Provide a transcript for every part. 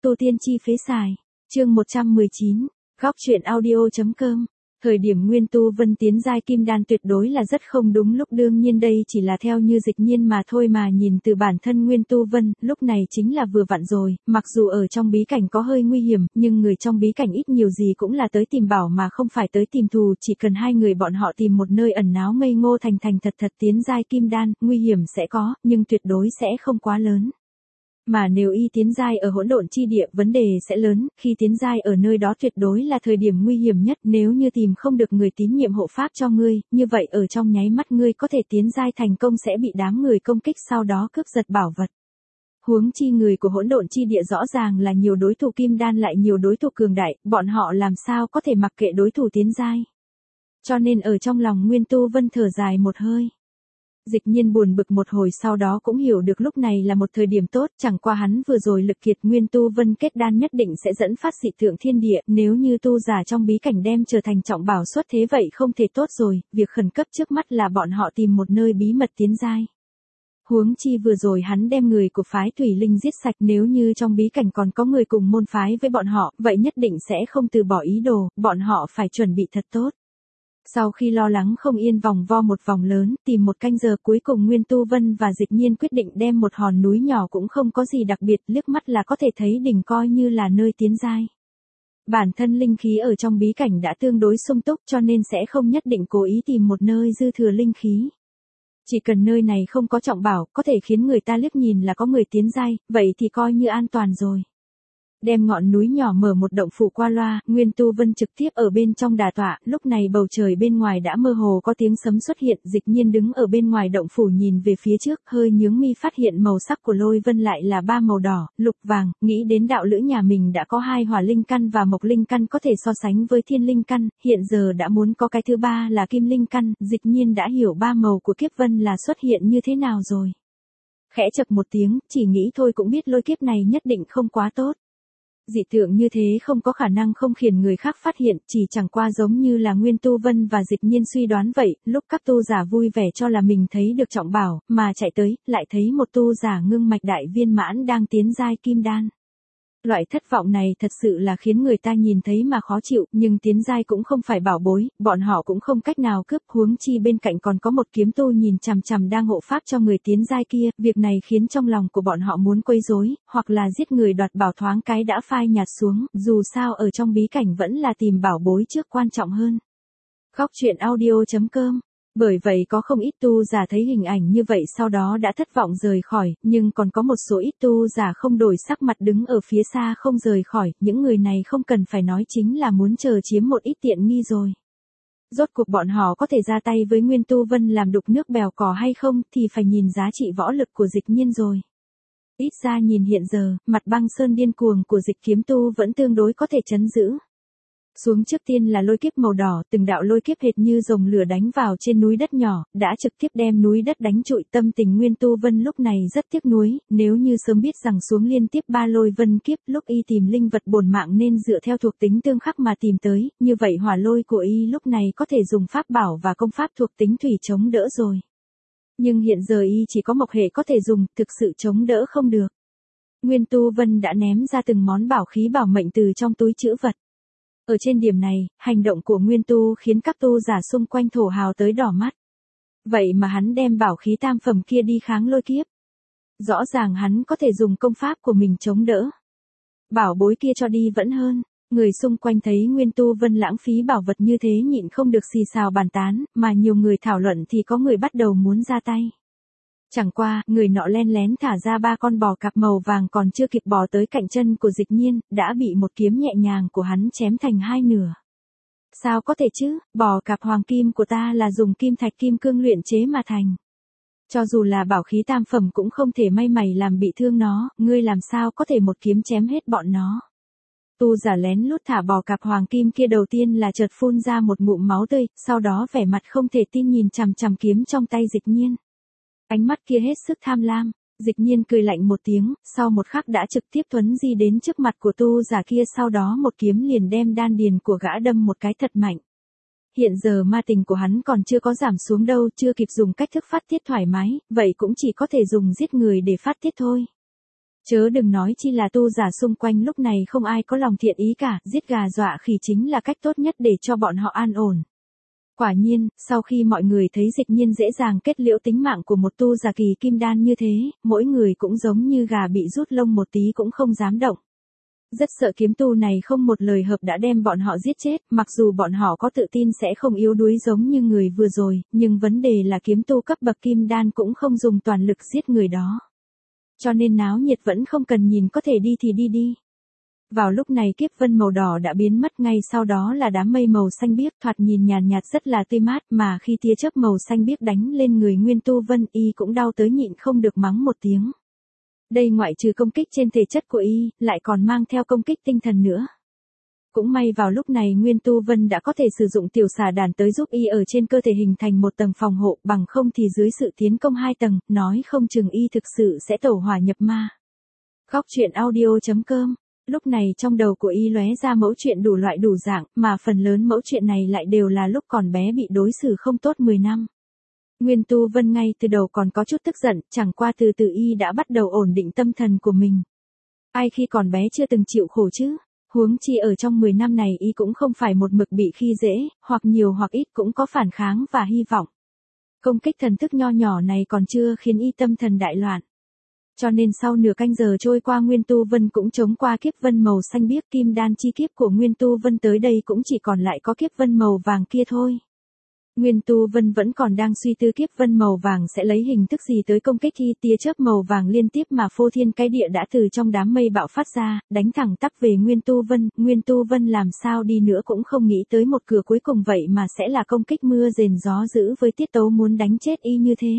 tu tiên chi phế xài. Chương 119. Góc truyện audio.com. Thời điểm Nguyên Tu Vân tiến giai kim đan tuyệt đối là rất không đúng lúc, đương nhiên đây chỉ là theo như Dịch Nhiên mà thôi, mà nhìn từ bản thân Nguyên Tu Vân, lúc này chính là vừa vặn rồi, mặc dù ở trong bí cảnh có hơi nguy hiểm, nhưng người trong bí cảnh ít nhiều gì cũng là tới tìm bảo mà không phải tới tìm thù, chỉ cần hai người bọn họ tìm một nơi ẩn náu ngây ngô thành thật tiến giai kim đan, nguy hiểm sẽ có, nhưng tuyệt đối sẽ không quá lớn. Mà nếu y tiến giai ở hỗn độn chi địa, vấn đề sẽ lớn, khi tiến giai ở nơi đó tuyệt đối là thời điểm nguy hiểm nhất, nếu như tìm không được người tín nhiệm hộ pháp cho ngươi, như vậy ở trong nháy mắt ngươi có thể tiến giai thành công sẽ bị đám người công kích sau đó cướp giật bảo vật. Huống chi người của hỗn độn chi địa rõ ràng là nhiều đối thủ kim đan lại nhiều đối thủ cường đại, bọn họ làm sao có thể mặc kệ đối thủ tiến giai. Cho nên ở trong lòng Nguyên Tu Vân thở dài một hơi. Dịch Nhiên buồn bực một hồi sau đó cũng hiểu được lúc này là một thời điểm tốt, chẳng qua hắn vừa rồi lực kiệt, Nguyên Tu Vân kết đan nhất định sẽ dẫn phát dị tượng thiên địa, nếu như tu giả trong bí cảnh đem trở thành trọng bảo xuất thế vậy không thể tốt rồi, việc khẩn cấp trước mắt là bọn họ tìm một nơi bí mật tiến giai. Huống chi vừa rồi hắn đem người của phái Thủy Linh giết sạch, nếu như trong bí cảnh còn có người cùng môn phái với bọn họ, vậy nhất định sẽ không từ bỏ ý đồ, bọn họ phải chuẩn bị thật tốt. Sau khi lo lắng không yên vòng vo một vòng lớn, tìm một canh giờ, cuối cùng Nguyên Tu Vân và Dịch Nhiên quyết định đem một hòn núi nhỏ cũng không có gì đặc biệt, liếc mắt là có thể thấy đỉnh coi như là nơi tiến giai. Bản thân linh khí ở trong bí cảnh đã tương đối sung túc cho nên sẽ không nhất định cố ý tìm một nơi dư thừa linh khí. Chỉ cần nơi này không có trọng bảo, có thể khiến người ta liếc nhìn là có người tiến giai, vậy thì coi như an toàn rồi. Đem ngọn núi nhỏ mở một động phủ qua loa, Nguyên Tu Vân trực tiếp ở bên trong đả tọa, lúc này bầu trời bên ngoài đã mơ hồ có tiếng sấm xuất hiện, Dịch Nhiên đứng ở bên ngoài động phủ nhìn về phía trước, hơi nhướng mi phát hiện màu sắc của lôi vân lại là ba màu đỏ, lục, vàng, nghĩ đến đạo lữ nhà mình đã có hai hỏa linh căn và mộc linh căn có thể so sánh với thiên linh căn, hiện giờ đã muốn có cái thứ ba là kim linh căn, Dịch Nhiên đã hiểu ba màu của kiếp vân là xuất hiện như thế nào rồi. Khẽ chậc một tiếng, chỉ nghĩ thôi cũng biết lôi kiếp này nhất định không quá tốt. Dị tượng như thế không có khả năng không khiến người khác phát hiện, chỉ chẳng qua giống như là Nguyên Tu Vân và Dịch Nhiên suy đoán vậy, lúc các tu giả vui vẻ cho là mình thấy được trọng bảo, mà chạy tới, lại thấy một tu giả ngưng mạch đại viên mãn đang tiến giai kim đan. Loại thất vọng này thật sự là khiến người ta nhìn thấy mà khó chịu, nhưng tiến giai cũng không phải bảo bối, bọn họ cũng không cách nào cướp, huống chi bên cạnh còn có một kiếm tu nhìn chằm chằm đang hộ pháp cho người tiến giai kia, việc này khiến trong lòng của bọn họ muốn quấy rối, hoặc là giết người đoạt bảo thoáng cái đã phai nhạt xuống, dù sao ở trong bí cảnh vẫn là tìm bảo bối trước quan trọng hơn. Góc truyện audio.com. Bởi vậy có không ít tu giả thấy hình ảnh như vậy sau đó đã thất vọng rời khỏi, nhưng còn có một số ít tu giả không đổi sắc mặt đứng ở phía xa không rời khỏi, những người này không cần phải nói chính là muốn chờ chiếm một ít tiện nghi rồi. Rốt cuộc bọn họ có thể ra tay với Nguyên Tu Vân làm đục nước bèo cò hay không thì phải nhìn giá trị võ lực của Dịch Nhiên rồi. Ít ra nhìn hiện giờ, mặt băng sơn điên cuồng của Dịch Kiếm Tu vẫn tương đối có thể trấn giữ. Xuống trước tiên là lôi kiếp màu đỏ, từng đạo lôi kiếp hệt như rồng lửa đánh vào trên núi đất nhỏ, đã trực tiếp đem núi đất đánh trụi, tâm tình Nguyên Tu Vân lúc này rất tiếc nuối, nếu như sớm biết rằng xuống liên tiếp 3 lôi vân kiếp, lúc y tìm linh vật bổn mạng nên dựa theo thuộc tính tương khắc mà tìm tới, như vậy hỏa lôi của y lúc này có thể dùng pháp bảo và công pháp thuộc tính thủy chống đỡ rồi. Nhưng hiện giờ y chỉ có mộc hệ có thể dùng, thực sự chống đỡ không được. Nguyên Tu Vân đã ném ra từng món bảo khí bảo mệnh từ trong túi trữ vật. Ở trên điểm này, hành động của Nguyên Tu khiến các tu giả xung quanh thổ hào tới đỏ mắt. Vậy mà hắn đem bảo khí tam phẩm kia đi kháng lôi kiếp. Rõ ràng hắn có thể dùng công pháp của mình chống đỡ. Bảo bối kia cho đi vẫn hơn. Người xung quanh thấy Nguyên Tu Vân lãng phí bảo vật như thế nhịn không được xì xào bàn tán, mà nhiều người thảo luận thì có người bắt đầu muốn ra tay. Chẳng qua, người nọ len lén thả ra 3 con bò cạp màu vàng còn chưa kịp bò tới cạnh chân của Dịch Nhiên, đã bị một kiếm nhẹ nhàng của hắn chém thành hai nửa. Sao có thể chứ, bò cạp hoàng kim của ta là dùng kim thạch kim cương luyện chế mà thành. Cho dù là bảo khí tam phẩm cũng không thể may mày làm bị thương nó, ngươi làm sao có thể một kiếm chém hết bọn nó. Tu giả lén lút thả bò cạp hoàng kim kia đầu tiên là chợt phun ra một ngụm máu tươi, sau đó vẻ mặt không thể tin nhìn chằm chằm kiếm trong tay Dịch Nhiên. Ánh mắt kia hết sức tham lam, Dịch Nhiên cười lạnh một tiếng, sau một khắc đã trực tiếp thuấn di đến trước mặt của tu giả kia, sau đó một kiếm liền đem đan điền của gã đâm một cái thật mạnh. Hiện giờ ma tình của hắn còn chưa có giảm xuống đâu, chưa kịp dùng cách thức phát tiết thoải mái, vậy cũng chỉ có thể dùng giết người để phát tiết thôi. Chớ đừng nói chi là tu giả xung quanh lúc này không ai có lòng thiện ý cả, giết gà dọa khỉ chính là cách tốt nhất để cho bọn họ an ổn. Quả nhiên, sau khi mọi người thấy Dịch Nhiên dễ dàng kết liễu tính mạng của một tu giả kỳ kim đan như thế, mỗi người cũng giống như gà bị rút lông một tí cũng không dám động. Rất sợ kiếm tu này không một lời hợp đã đem bọn họ giết chết, mặc dù bọn họ có tự tin sẽ không yếu đuối giống như người vừa rồi, nhưng vấn đề là kiếm tu cấp bậc kim đan cũng không dùng toàn lực giết người đó. Cho nên náo nhiệt vẫn không cần nhìn, có thể đi thì đi đi. Vào lúc này kiếp vân màu đỏ đã biến mất, ngay sau đó là đám mây màu xanh biếc thoạt nhìn nhàn nhạt rất là tươi mát, mà khi tia chớp màu xanh biếc đánh lên người Nguyên Tu Vân, y cũng đau tới nhịn không được mắng một tiếng. Đây ngoại trừ công kích trên thể chất của y, lại còn mang theo công kích tinh thần nữa. Cũng may vào lúc này Nguyên Tu Vân đã có thể sử dụng tiểu xà đàn tới giúp y ở trên cơ thể hình thành một tầng phòng hộ, bằng không thì dưới sự tiến công 2 tầng, nói không chừng y thực sự sẽ tẩu hỏa nhập ma. Góc truyện audio.com. Lúc này trong đầu của y lóe ra mẫu chuyện đủ loại đủ dạng, mà phần lớn mẫu chuyện này lại đều là lúc còn bé bị đối xử không tốt 10 năm. Nguyên Tu Vân ngay từ đầu còn có chút tức giận, chẳng qua từ từ y đã bắt đầu ổn định tâm thần của mình. Ai khi còn bé chưa từng chịu khổ chứ? Huống chi ở trong 10 năm này y cũng không phải một mực bị khi dễ, hoặc nhiều hoặc ít cũng có phản kháng và hy vọng. Công kích thần thức nho nhỏ này còn chưa khiến y tâm thần đại loạn. Cho nên sau nửa canh giờ trôi qua Nguyên Tu Vân cũng chống qua kiếp vân màu xanh biếc, kim đan chi kiếp của Nguyên Tu Vân tới đây cũng chỉ còn lại có kiếp vân màu vàng kia thôi. Nguyên Tu Vân vẫn còn đang suy tư kiếp vân màu vàng sẽ lấy hình thức gì tới công kích khi tia chớp màu vàng liên tiếp mà phô thiên cái địa đã từ trong đám mây bạo phát ra, đánh thẳng tắp về Nguyên Tu Vân. Nguyên Tu Vân làm sao đi nữa cũng không nghĩ tới một cửa cuối cùng vậy mà sẽ là công kích mưa rền gió dữ với tiết tấu muốn đánh chết y như thế.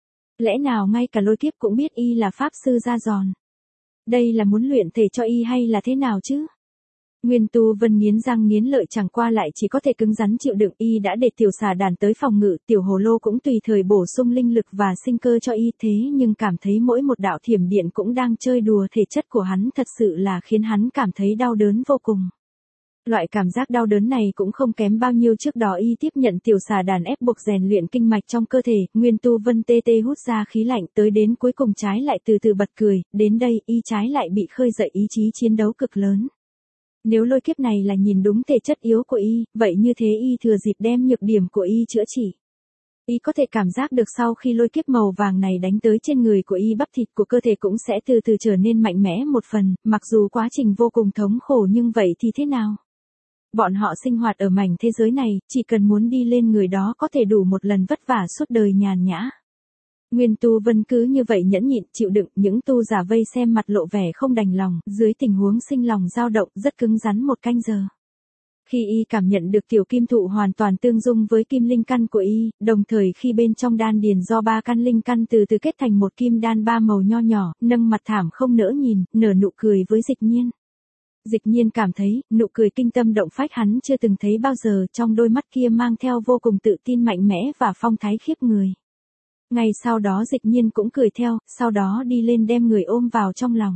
Lẽ nào ngay cả lôi kiếp cũng biết y là pháp sư da giòn? Đây là muốn luyện thể cho y hay là thế nào chứ? Nguyên Tu Vân nghiến răng nghiến lợi, chẳng qua lại chỉ có thể cứng rắn chịu đựng. Y đã để tiểu xà đàn tới phòng ngự, tiểu hồ lô cũng tùy thời bổ sung linh lực và sinh cơ cho y, thế nhưng cảm thấy mỗi một đạo thiểm điện cũng đang chơi đùa thể chất của hắn, thật sự là khiến hắn cảm thấy đau đớn vô cùng. Loại cảm giác đau đớn này cũng không kém bao nhiêu trước đó y tiếp nhận tiểu xà đàn ép buộc rèn luyện kinh mạch trong cơ thể. Nguyên Tu Vân tê tê hút ra khí lạnh, tới đến cuối cùng trái lại từ từ bật cười, đến đây y trái lại bị khơi dậy ý chí chiến đấu cực lớn. Nếu lôi kiếp này là nhìn đúng thể chất yếu của y, vậy như thế y thừa dịp đem nhược điểm của y chữa trị. Y có thể cảm giác được sau khi lôi kiếp màu vàng này đánh tới trên người của y, bắp thịt của cơ thể cũng sẽ từ từ trở nên mạnh mẽ một phần, mặc dù quá trình vô cùng thống khổ nhưng vậy thì thế nào? Bọn họ sinh hoạt ở mảnh thế giới này, chỉ cần muốn đi lên người đó có thể đủ một lần vất vả suốt đời nhàn nhã. Nguyên Tu Vân cứ như vậy nhẫn nhịn chịu đựng, những tu giả vây xem mặt lộ vẻ không đành lòng, dưới tình huống sinh lòng dao động rất cứng rắn 1 canh giờ. Khi y cảm nhận được tiểu kim thụ hoàn toàn tương dung với kim linh căn của y, đồng thời khi bên trong đan điền do 3 căn linh căn từ từ kết thành một kim đan 3 màu nho nhỏ, nâng mặt thảm không nỡ nhìn, nở nụ cười với Dịch Nhiên. Dịch Nhiên cảm thấy, nụ cười kinh tâm động phách hắn chưa từng thấy bao giờ, trong đôi mắt kia mang theo vô cùng tự tin mạnh mẽ và phong thái khiếp người. Ngay sau đó Dịch Nhiên cũng cười theo, sau đó đi lên đem người ôm vào trong lòng.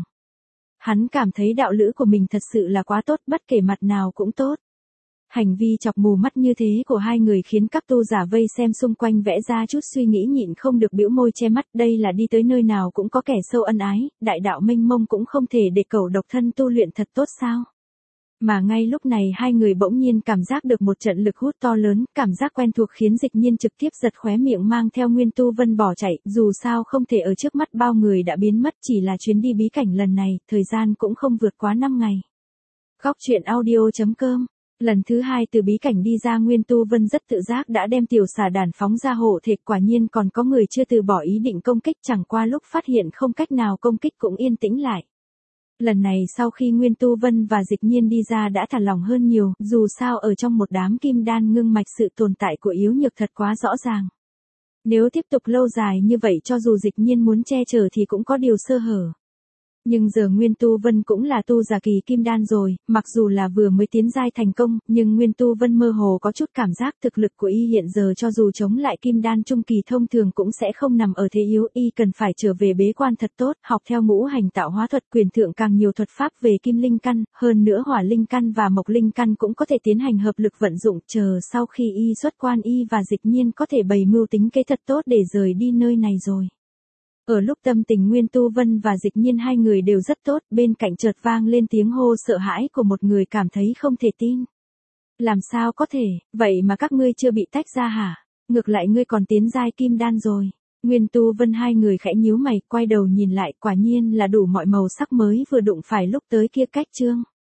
Hắn cảm thấy đạo lữ của mình thật sự là quá tốt, bất kể mặt nào cũng tốt. Hành vi chọc mù mắt như thế của hai người khiến các tu giả vây xem xung quanh vẽ ra chút suy nghĩ, nhịn không được bĩu môi che mắt. Đây là đi tới nơi nào cũng có kẻ sâu ân ái, đại đạo mênh mông cũng không thể để cẩu độc thân tu luyện thật tốt sao? Mà ngay lúc này hai người bỗng nhiên cảm giác được một trận lực hút to lớn, cảm giác quen thuộc khiến Dịch Nhiên trực tiếp giật khóe miệng mang theo Nguyên Tu Vân bỏ chạy, dù sao không thể ở trước mắt bao người đã biến mất, chỉ là chuyến đi bí cảnh lần này, thời gian cũng không vượt quá 5 ngày. Góc truyện audio.com. Lần thứ 2 từ bí cảnh đi ra, Nguyên Tu Vân rất tự giác đã đem tiểu xà đàn phóng ra hộ thể, quả nhiên còn có người chưa từ bỏ ý định công kích, chẳng qua lúc phát hiện không cách nào công kích cũng yên tĩnh lại. Lần này sau khi Nguyên Tu Vân và Dịch Nhiên đi ra đã thả lỏng hơn nhiều, dù sao ở trong một đám kim đan ngưng mạch sự tồn tại của yếu nhược thật quá rõ ràng. Nếu tiếp tục lâu dài như vậy cho dù Dịch Nhiên muốn che chở thì cũng có điều sơ hở. Nhưng giờ Nguyên Tu Vân cũng là tu giả kỳ kim đan rồi, mặc dù là vừa mới tiến giai thành công, nhưng Nguyên Tu Vân mơ hồ có chút cảm giác thực lực của y hiện giờ cho dù chống lại kim đan trung kỳ thông thường cũng sẽ không nằm ở thế yếu, y cần phải trở về bế quan thật tốt, học theo ngũ hành tạo hóa thuật, quyền thượng càng nhiều thuật pháp về kim linh căn, hơn nữa hỏa linh căn và mộc linh căn cũng có thể tiến hành hợp lực vận dụng, chờ sau khi y xuất quan y và Dịch Nhiên có thể bày mưu tính kế thật tốt để rời đi nơi này rồi. Ở lúc tâm tình Nguyên Tu Vân và Dịch Nhiên hai người đều rất tốt, bên cạnh chợt vang lên tiếng hô sợ hãi của một người cảm thấy không thể tin. Làm sao có thể, vậy mà các ngươi chưa bị tách ra hả? Ngược lại ngươi còn tiến giai kim đan rồi. Nguyên Tu Vân hai người khẽ nhíu mày, quay đầu nhìn lại, quả nhiên là đủ mọi màu sắc mới vừa đụng phải lúc tới kia cách chương.